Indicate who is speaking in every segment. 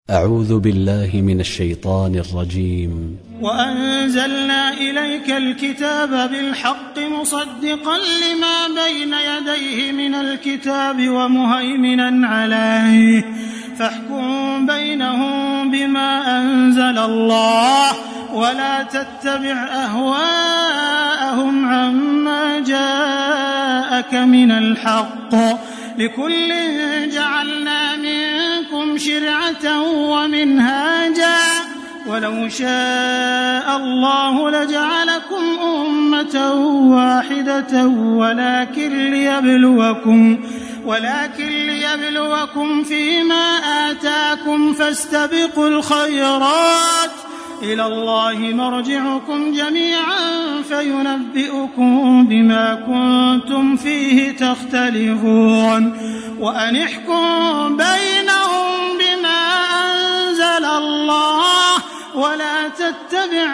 Speaker 1: أعوذ بالله من الشيطان الرجيم.
Speaker 2: وأنزلنا إليك الكتاب بالحق مصدقا لما بين يديه من الكتاب ومهيمنا عليه فاحكم بينهم بما أنزل الله ولا تتبع أهواءهم عما جاءك من الحق لكل جعلنا منكم شرعة ومنهاجا ولو شاء الله لجعلكم أمة واحدة ولكن ليبلوكم فيما آتاكم فاستبقوا الخيرات إلى الله مرجعكم جميعا فينبئكم بما كنتم فيه تختلفون وأن احكم بينهم بما أنزل الله ولا تتبع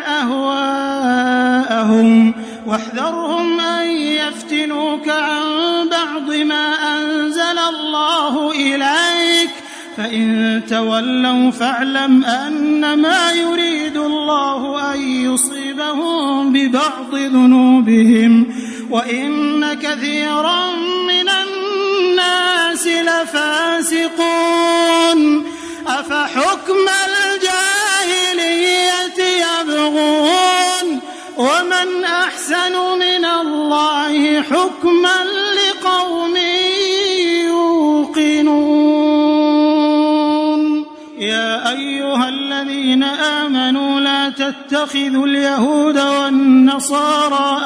Speaker 2: أهواءهم واحذرهم أن يفتنوك عن بعض ما أنزل الله إليك فإن تولوا فاعلم أنما يريد الله أن يصيبهم ببعض ذنوبهم وإن كثيرا من الناس لفاسقون أفحكم الجاهلية يبغون ومن أحسن من الله حكما لقوم يوقنون. يا أيها الذين آمنوا لا تتخذوا اليهود والنصارى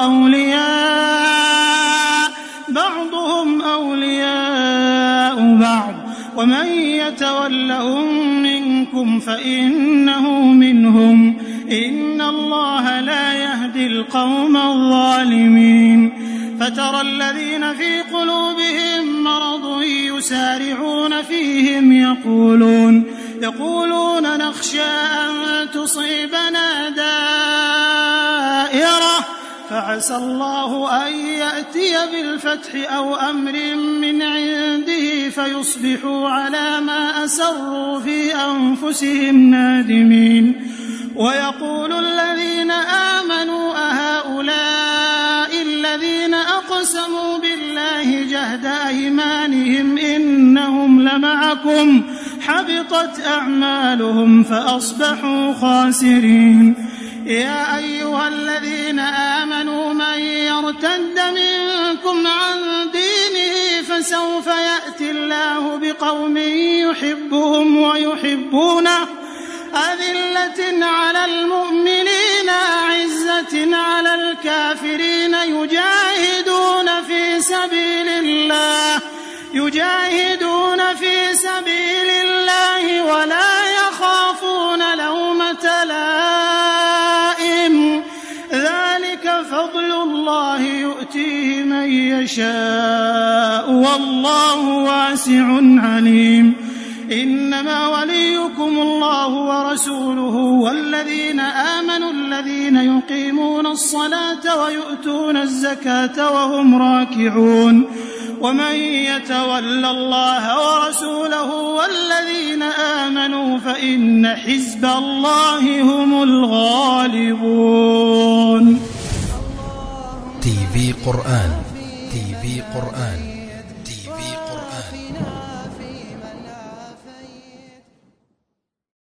Speaker 2: أولياء بعضهم أولياء بعض ومن يتولهم منكم فإنه منهم إن الله لا يهدي القوم الظالمين. فترى الذين في قلوبهم مرض يسارعون فيهم يقولون نخشى أن تصيبنا دائرة فعسى الله أن يأتي بالفتح أو أمر من عنده فيصبحوا على ما أسروا في أنفسهم نادمين. ويقول الذين آمنوا أهؤلاء الذين أقسموا بالله جهد أيمانهم إنهم لمعكم حبطت أعمالهم فأصبحوا خاسرين. يا أيها الذين آمنوا من يرتد منكم عن دينه فسوف يأتي الله بقوم يحبهم ويحبونه أذلة على المؤمنين أعزة على الكافرين يجاهدون في سبيل الله ولا يخافون لومة لائم ذلك فضل الله يؤتيه من يشاء والله واسع عليم. إنما وليكم الله ورسوله والذين آمنوا الذين يقيمون الصلاة ويؤتون الزكاة وهم راكعون ومن يتول الله ورسوله والذين آمنوا فإن حزب الله هم الغالبون.
Speaker 3: TV قرآن